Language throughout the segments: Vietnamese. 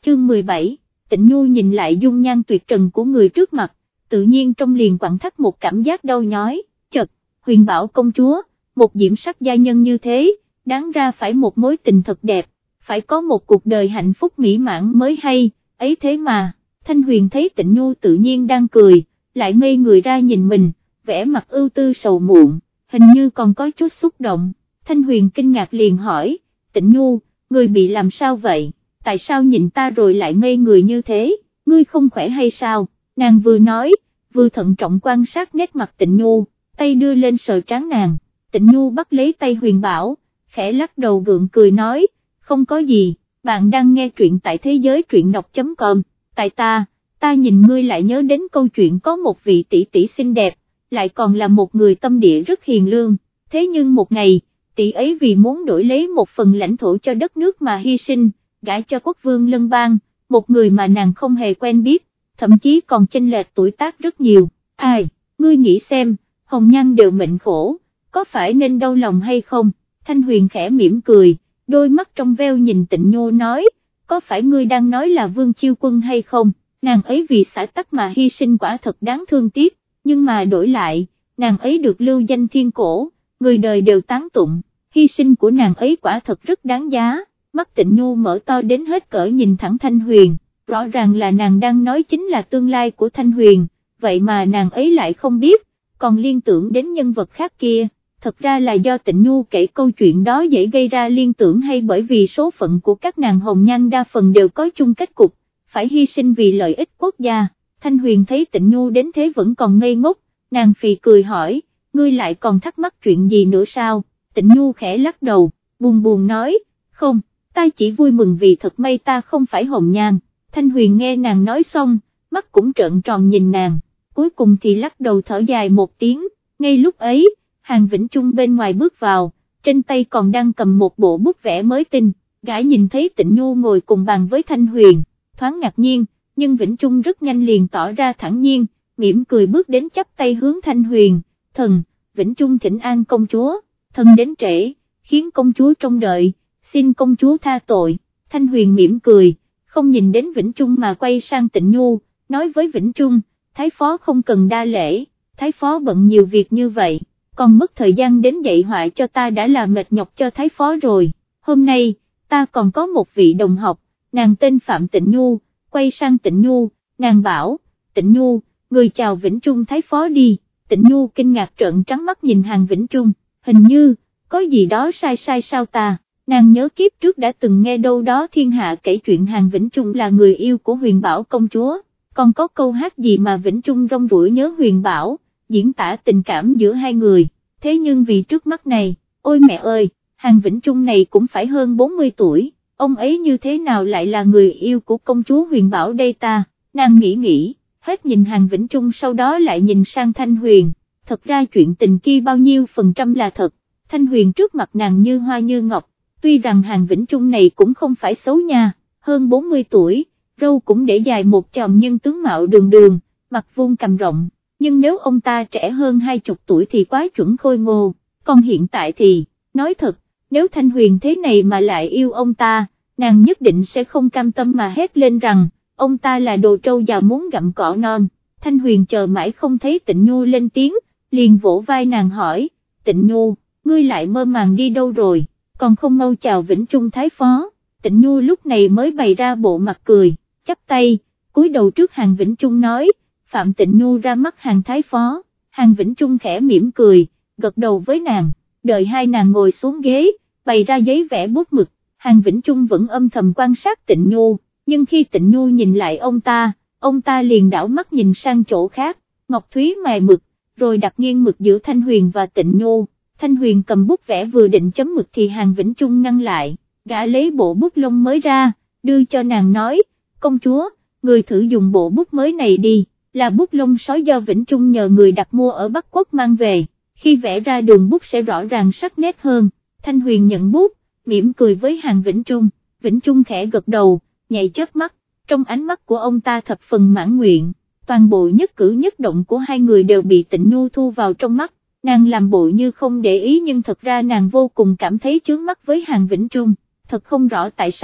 chương 17, Tịnh Nhu nhìn lại dung nhan tuyệt trần của người trước mặt, tự nhiên trong liền quặn thắt một cảm giác đau nhói, chợt, Huyền Bảo công chúa, một diễm sắc gia nhân như thế, đáng ra phải một mối tình thật đẹp, phải có một cuộc đời hạnh phúc mỹ mãn mới hay, ấy thế mà, Thanh Huyền thấy Tịnh Nhu tự nhiên đang cười, lại ngây người ra nhìn mình, vẻ mặt ưu tư sầu muộn, hình như còn có chút xúc động, Thanh Huyền kinh ngạc liền hỏi, Tịnh Nhu, người bị làm sao vậy, tại sao nhìn ta rồi lại ngây người như thế, ngươi không khỏe hay sao, nàng vừa nói, vừa thận trọng quan sát nét mặt Tịnh Nhu, tay đưa lên sờ trán nàng, Tịnh Nhu bắt lấy tay Huyền Bảo, khẽ lắc đầu gượng cười nói, không có gì, bạn đang nghe truyện tại thế giới truyện đọc.com, tại ta nhìn ngươi lại nhớ đến câu chuyện có một vị tỷ tỷ xinh đẹp, lại còn là một người tâm địa rất hiền lương, thế nhưng một ngày, tỷ ấy vì muốn đổi lấy một phần lãnh thổ cho đất nước mà hy sinh, gả cho quốc vương Lân Bang, một người mà nàng không hề quen biết, thậm chí còn chênh lệch tuổi tác rất nhiều, ai, ngươi nghĩ xem, hồng nhan đều mệnh khổ, có phải nên đau lòng hay không, Thanh Huyền khẽ mỉm cười, đôi mắt trong veo nhìn Tịnh Nhu nói, có phải ngươi đang nói là Vương Chiêu Quân hay không, nàng ấy vì xã tắc mà hy sinh quả thật đáng thương tiếc, nhưng mà đổi lại, nàng ấy được lưu danh thiên cổ, người đời đều tán tụng, hy sinh của nàng ấy quả thật rất đáng giá, mắt Tịnh Nhu mở to đến hết cỡ nhìn thẳng Thanh Huyền, rõ ràng là nàng đang nói chính là tương lai của Thanh Huyền, vậy mà nàng ấy lại không biết, còn liên tưởng đến nhân vật khác kia. Thật ra là do Tịnh Nhu kể câu chuyện đó dễ gây ra liên tưởng hay bởi vì số phận của các nàng hồng nhan đa phần đều có chung kết cục, phải hy sinh vì lợi ích quốc gia. Thanh Huyền thấy Tịnh Nhu đến thế vẫn còn ngây ngốc, nàng phì cười hỏi, ngươi lại còn thắc mắc chuyện gì nữa sao, Tịnh Nhu khẽ lắc đầu, buồn buồn nói, không, ta chỉ vui mừng vì thật may ta không phải hồng nhan. Thanh Huyền nghe nàng nói xong, mắt cũng trợn tròn nhìn nàng, cuối cùng thì lắc đầu thở dài một tiếng, ngay lúc ấy, Hàn Vĩnh Trung bên ngoài bước vào, trên tay còn đang cầm một bộ bút vẽ mới tinh, gã nhìn thấy Tịnh Nhu ngồi cùng bàn với Thanh Huyền, thoáng ngạc nhiên, nhưng Vĩnh Trung rất nhanh liền tỏ ra thản nhiên, mỉm cười bước đến chắp tay hướng Thanh Huyền, thần, Vĩnh Trung thỉnh an công chúa, thần đến trễ, khiến công chúa trông đợi, xin công chúa tha tội, Thanh Huyền mỉm cười, không nhìn đến Vĩnh Trung mà quay sang Tịnh Nhu, nói với Vĩnh Trung, Thái Phó không cần đa lễ, Thái Phó bận nhiều việc như vậy, còn mất thời gian đến dạy họa cho ta đã là mệt nhọc cho Thái Phó rồi, hôm nay, ta còn có một vị đồng học, nàng tên Phạm Tịnh Nhu, quay sang Tịnh Nhu, nàng bảo, Tịnh Nhu, người chào Vĩnh Trung Thái Phó đi, Tịnh Nhu kinh ngạc trợn trắng mắt nhìn Hàn Vĩnh Trung, hình như, có gì đó sai sao ta, nàng nhớ kiếp trước đã từng nghe đâu đó thiên hạ kể chuyện Hàn Vĩnh Trung là người yêu của Huyền Bảo công chúa, còn có câu hát gì mà Vĩnh Trung rong ruổi nhớ Huyền Bảo, diễn tả tình cảm giữa hai người, thế nhưng vì trước mắt này, ôi mẹ ơi, Hàn Vĩnh Trung này cũng phải hơn 40 tuổi, ông ấy như thế nào lại là người yêu của công chúa Huyền Bảo đây ta, nàng nghĩ, hết nhìn Hàn Vĩnh Trung sau đó lại nhìn sang Thanh Huyền, thật ra chuyện tình kia bao nhiêu phần trăm là thật, Thanh Huyền trước mặt nàng như hoa như ngọc, tuy rằng Hàn Vĩnh Trung này cũng không phải xấu nha, hơn 40 tuổi, râu cũng để dài một chòm nhưng tướng mạo đường đường, mặt vuông cằm rộng. Nhưng nếu ông ta trẻ hơn 20 tuổi thì quá chuẩn khôi ngô, còn hiện tại thì, nói thật, nếu Thanh Huyền thế này mà lại yêu ông ta, nàng nhất định sẽ không cam tâm mà hét lên rằng, ông ta là đồ trâu già muốn gặm cỏ non. Thanh Huyền chờ mãi không thấy Tịnh Nhu lên tiếng, liền vỗ vai nàng hỏi, Tịnh Nhu, ngươi lại mơ màng đi đâu rồi, còn không mau chào Vĩnh Trung Thái Phó. Tịnh Nhu lúc này mới bày ra bộ mặt cười, chắp tay, cúi đầu trước Hàn Vĩnh Trung nói, Phạm Tịnh Nhu ra mắt Hàn Thái Phó, Hàn Vĩnh Trung khẽ mỉm cười, gật đầu với nàng, đợi hai nàng ngồi xuống ghế, bày ra giấy vẽ bút mực, Hàn Vĩnh Trung vẫn âm thầm quan sát Tịnh Nhu, nhưng khi Tịnh Nhu nhìn lại ông ta liền đảo mắt nhìn sang chỗ khác, Ngọc Thúy mài mực, rồi đặt nghiêng mực giữa Thanh Huyền và Tịnh Nhu, Thanh Huyền cầm bút vẽ vừa định chấm mực thì Hàn Vĩnh Trung ngăn lại, gã lấy bộ bút lông mới ra, đưa cho nàng nói, công chúa, người thử dùng bộ bút mới này đi. Là bút lông sói do Vĩnh Trung nhờ người đặt mua ở Bắc Quốc mang về, khi vẽ ra đường bút sẽ rõ ràng sắc nét hơn. Thanh Huyền nhận bút, mỉm cười với Hàn Vĩnh Trung khẽ gật đầu, nhạy chớp mắt, trong ánh mắt của ông ta thập phần mãn nguyện, toàn bộ nhất cử nhất động của hai người đều bị Tịnh Nhu thu vào trong mắt, nàng làm bộ như không để ý nhưng thật ra nàng vô cùng cảm thấy chướng mắt với Hàn Vĩnh Trung, thật không rõ tại sao,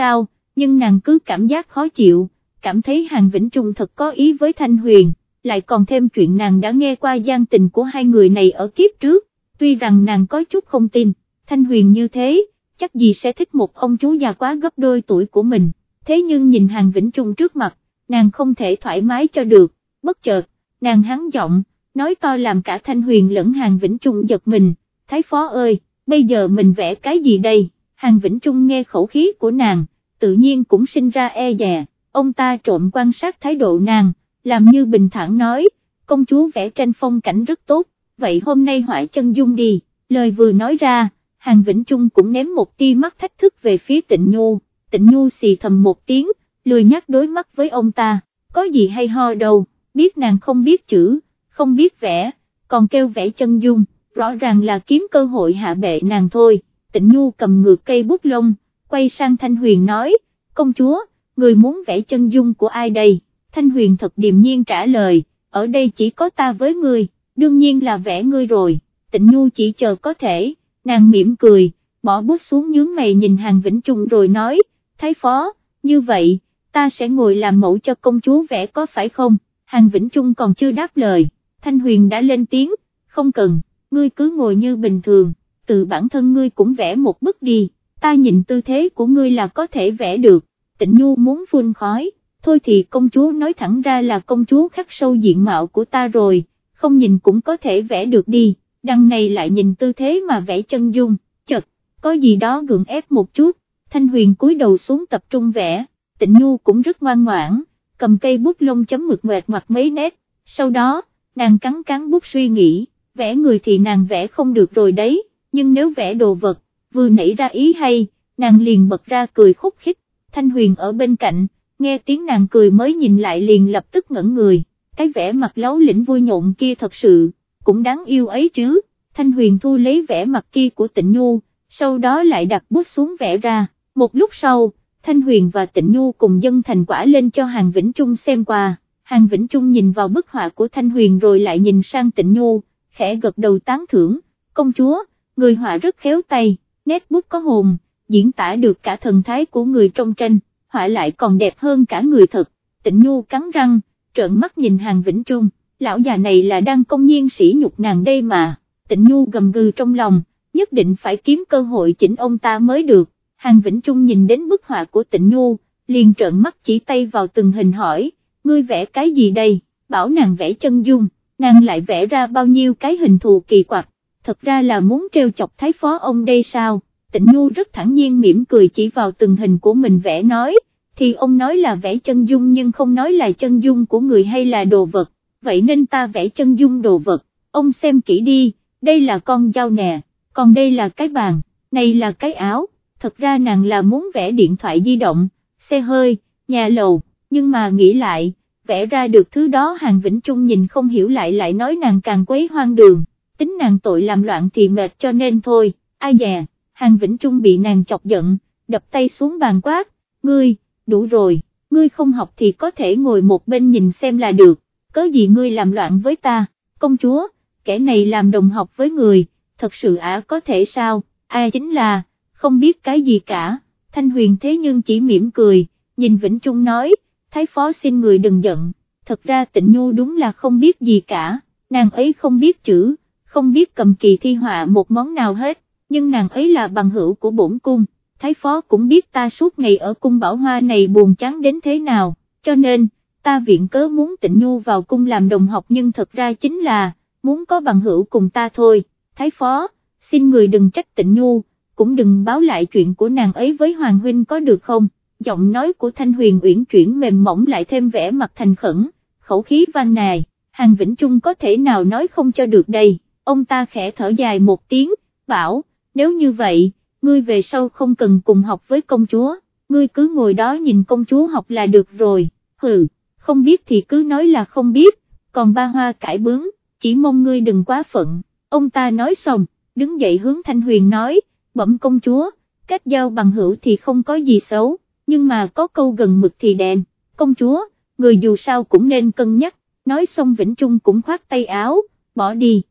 nhưng nàng cứ cảm giác khó chịu, cảm thấy Hàn Vĩnh Trung thật có ý với Thanh Huyền, lại còn thêm chuyện nàng đã nghe qua gian tình của hai người này ở kiếp trước, tuy rằng nàng có chút không tin, Thanh Huyền như thế, chắc gì sẽ thích một ông chú già quá gấp đôi tuổi của mình, thế nhưng nhìn Hàn Vĩnh Trung trước mặt, nàng không thể thoải mái cho được, bất chợt, nàng hắn giọng, nói to làm cả Thanh Huyền lẫn Hàn Vĩnh Trung giật mình, Thái phó ơi, bây giờ mình vẽ cái gì đây? Hàn Vĩnh Trung nghe khẩu khí của nàng, tự nhiên cũng sinh ra e dè, ông ta trộm quan sát thái độ nàng, làm như bình thản nói, công chúa vẽ tranh phong cảnh rất tốt, vậy hôm nay họa chân dung đi, lời vừa nói ra, Hàn Vĩnh Trung cũng ném một tia mắt thách thức về phía Tịnh Nhu xì thầm một tiếng, lười nhắc đối mắt với ông ta, có gì hay ho đâu, biết nàng không biết chữ, không biết vẽ, còn kêu vẽ chân dung, rõ ràng là kiếm cơ hội hạ bệ nàng thôi. Tịnh Nhu cầm ngược cây bút lông, quay sang Thanh Huyền nói, công chúa, người muốn vẽ chân dung của ai đây? Thanh Huyền thật điềm nhiên trả lời, ở đây chỉ có ta với ngươi, đương nhiên là vẽ ngươi rồi. Tịnh Nhu chỉ chờ có thể, nàng mỉm cười, bỏ bút xuống nhướng mày nhìn Hàn Vĩnh Trung rồi nói, Thái phó, như vậy, ta sẽ ngồi làm mẫu cho công chúa vẽ có phải không? Hàn Vĩnh Trung còn chưa đáp lời, Thanh Huyền đã lên tiếng, không cần, ngươi cứ ngồi như bình thường, tự bản thân ngươi cũng vẽ một bức đi, ta nhìn tư thế của ngươi là có thể vẽ được. Tịnh Nhu muốn phun khói, thôi thì công chúa nói thẳng ra là công chúa khắc sâu diện mạo của ta rồi, không nhìn cũng có thể vẽ được đi, đằng này lại nhìn tư thế mà vẽ chân dung, chật, có gì đó gượng ép một chút, Thanh Huyền cúi đầu xuống tập trung vẽ, Tịnh Nhu cũng rất ngoan ngoãn, cầm cây bút lông chấm mực mệt mặt mấy nét, sau đó, nàng cắn bút suy nghĩ, vẽ người thì nàng vẽ không được rồi đấy, nhưng nếu vẽ đồ vật, vừa nảy ra ý hay, nàng liền bật ra cười khúc khích, Thanh Huyền ở bên cạnh, nghe tiếng nàng cười mới nhìn lại liền lập tức ngẩn người, cái vẻ mặt lấu lĩnh vui nhộn kia thật sự, cũng đáng yêu ấy chứ. Thanh Huyền thu lấy vẻ mặt kia của Tịnh Nhu, sau đó lại đặt bút xuống vẽ ra, một lúc sau, Thanh Huyền và Tịnh Nhu cùng dâng thành quả lên cho Hàn Vĩnh Trung xem qua, Hàn Vĩnh Trung nhìn vào bức họa của Thanh Huyền rồi lại nhìn sang Tịnh Nhu, khẽ gật đầu tán thưởng, công chúa, người họa rất khéo tay, nét bút có hồn, diễn tả được cả thần thái của người trong tranh, họa lại còn đẹp hơn cả người thật. Tịnh Nhu cắn răng, trợn mắt nhìn Hàn Vĩnh Trung, lão già này là đang công nhiên sỉ nhục nàng đây mà. Tịnh Nhu gầm gừ trong lòng, nhất định phải kiếm cơ hội chỉnh ông ta mới được. Hàn Vĩnh Trung nhìn đến bức họa của Tịnh Nhu, liền trợn mắt chỉ tay vào từng hình hỏi, ngươi vẽ cái gì đây? Bảo nàng vẽ chân dung, nàng lại vẽ ra bao nhiêu cái hình thù kỳ quặc, thật ra là muốn trêu chọc thái phó ông đây sao? Tịnh Nhu rất thản nhiên mỉm cười chỉ vào từng hình của mình vẽ nói, thì ông nói là vẽ chân dung nhưng không nói là chân dung của người hay là đồ vật, vậy nên ta vẽ chân dung đồ vật, ông xem kỹ đi, đây là con dao nè, còn đây là cái bàn, này là cái áo, thật ra nàng là muốn vẽ điện thoại di động, xe hơi, nhà lầu, nhưng mà nghĩ lại, vẽ ra được thứ đó Hàn Vĩnh Trung nhìn không hiểu lại nói nàng càng quấy hoang đường, tính nàng tội làm loạn thì mệt cho nên thôi, ai dè. Hàn Vĩnh Trung bị nàng chọc giận, đập tay xuống bàn quát, ngươi, đủ rồi, ngươi không học thì có thể ngồi một bên nhìn xem là được, cớ gì ngươi làm loạn với ta, công chúa, kẻ này làm đồng học với người, thật sự có thể sao, ai chính là, không biết cái gì cả. Thanh Huyền thế nhưng chỉ mỉm cười, nhìn Vĩnh Trung nói, thái phó xin người đừng giận, thật ra Tịnh Nhu đúng là không biết gì cả, nàng ấy không biết chữ, không biết cầm kỳ thi họa một món nào hết. Nhưng nàng ấy là bằng hữu của bổn cung, thái phó cũng biết ta suốt ngày ở cung Bảo Hoa này buồn chán đến thế nào, cho nên, ta viện cớ muốn Tịnh Nhu vào cung làm đồng học nhưng thật ra chính là, muốn có bằng hữu cùng ta thôi, thái phó, xin người đừng trách Tịnh Nhu, cũng đừng báo lại chuyện của nàng ấy với Hoàng huynh có được không? Giọng nói của Thanh Huyền uyển chuyển mềm mỏng lại thêm vẻ mặt thành khẩn, khẩu khí van nài, Hàn Vĩnh Trung có thể nào nói không cho được đây, ông ta khẽ thở dài một tiếng, bảo, nếu như vậy, ngươi về sau không cần cùng học với công chúa, ngươi cứ ngồi đó nhìn công chúa học là được rồi, hừ, không biết thì cứ nói là không biết, còn ba hoa cải bướng, chỉ mong ngươi đừng quá phận. Ông ta nói xong, đứng dậy hướng Thanh Huyền nói, bẩm công chúa, kết giao bằng hữu thì không có gì xấu, nhưng mà có câu gần mực thì đèn, công chúa, người dù sao cũng nên cân nhắc, nói xong Vĩnh Trung cũng khoát tay áo, bỏ đi.